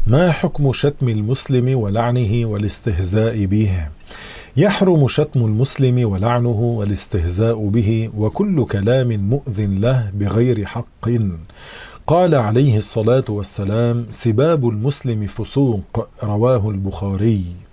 ما حكم شتم المسلم ولعنه والاستهزاء به؟ يحرم شتم المسلم ولعنه والاستهزاء به وكل كلام مؤذٍ له بغير حق. قال عليه الصلاة والسلام: سباب المسلم فسوق، رواه البخاري.